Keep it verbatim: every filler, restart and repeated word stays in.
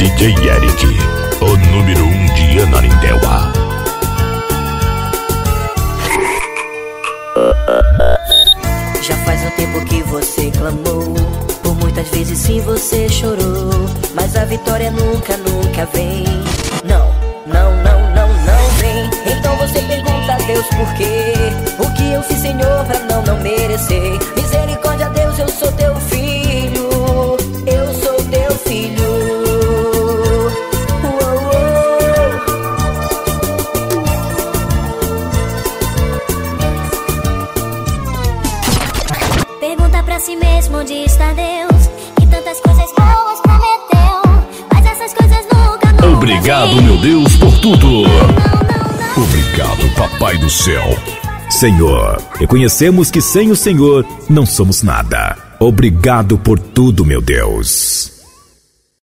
D J Eric, o número um de Ananindeua. Já faz um tempo que você clamou, por muitas vezes sim você chorou, mas a vitória nunca, nunca vem. Não, não, não, não, não vem. Então você pergunta a Deus por quê? O que eu fiz, Senhor, pra não, não merecer? Misericórdia, Deus, eu sou teu filho, eu sou teu filho. Uou, uou. Pergunta pra si mesmo onde está Deus, que tantas coisas boas prometeu, mas essas coisas nunca, nunca Obrigado, vem. meu Deus, por tudo. Não, não, não. Obrigado, Papai do Céu. Senhor, reconhecemos que sem o Senhor não somos nada. Obrigado por tudo, meu Deus.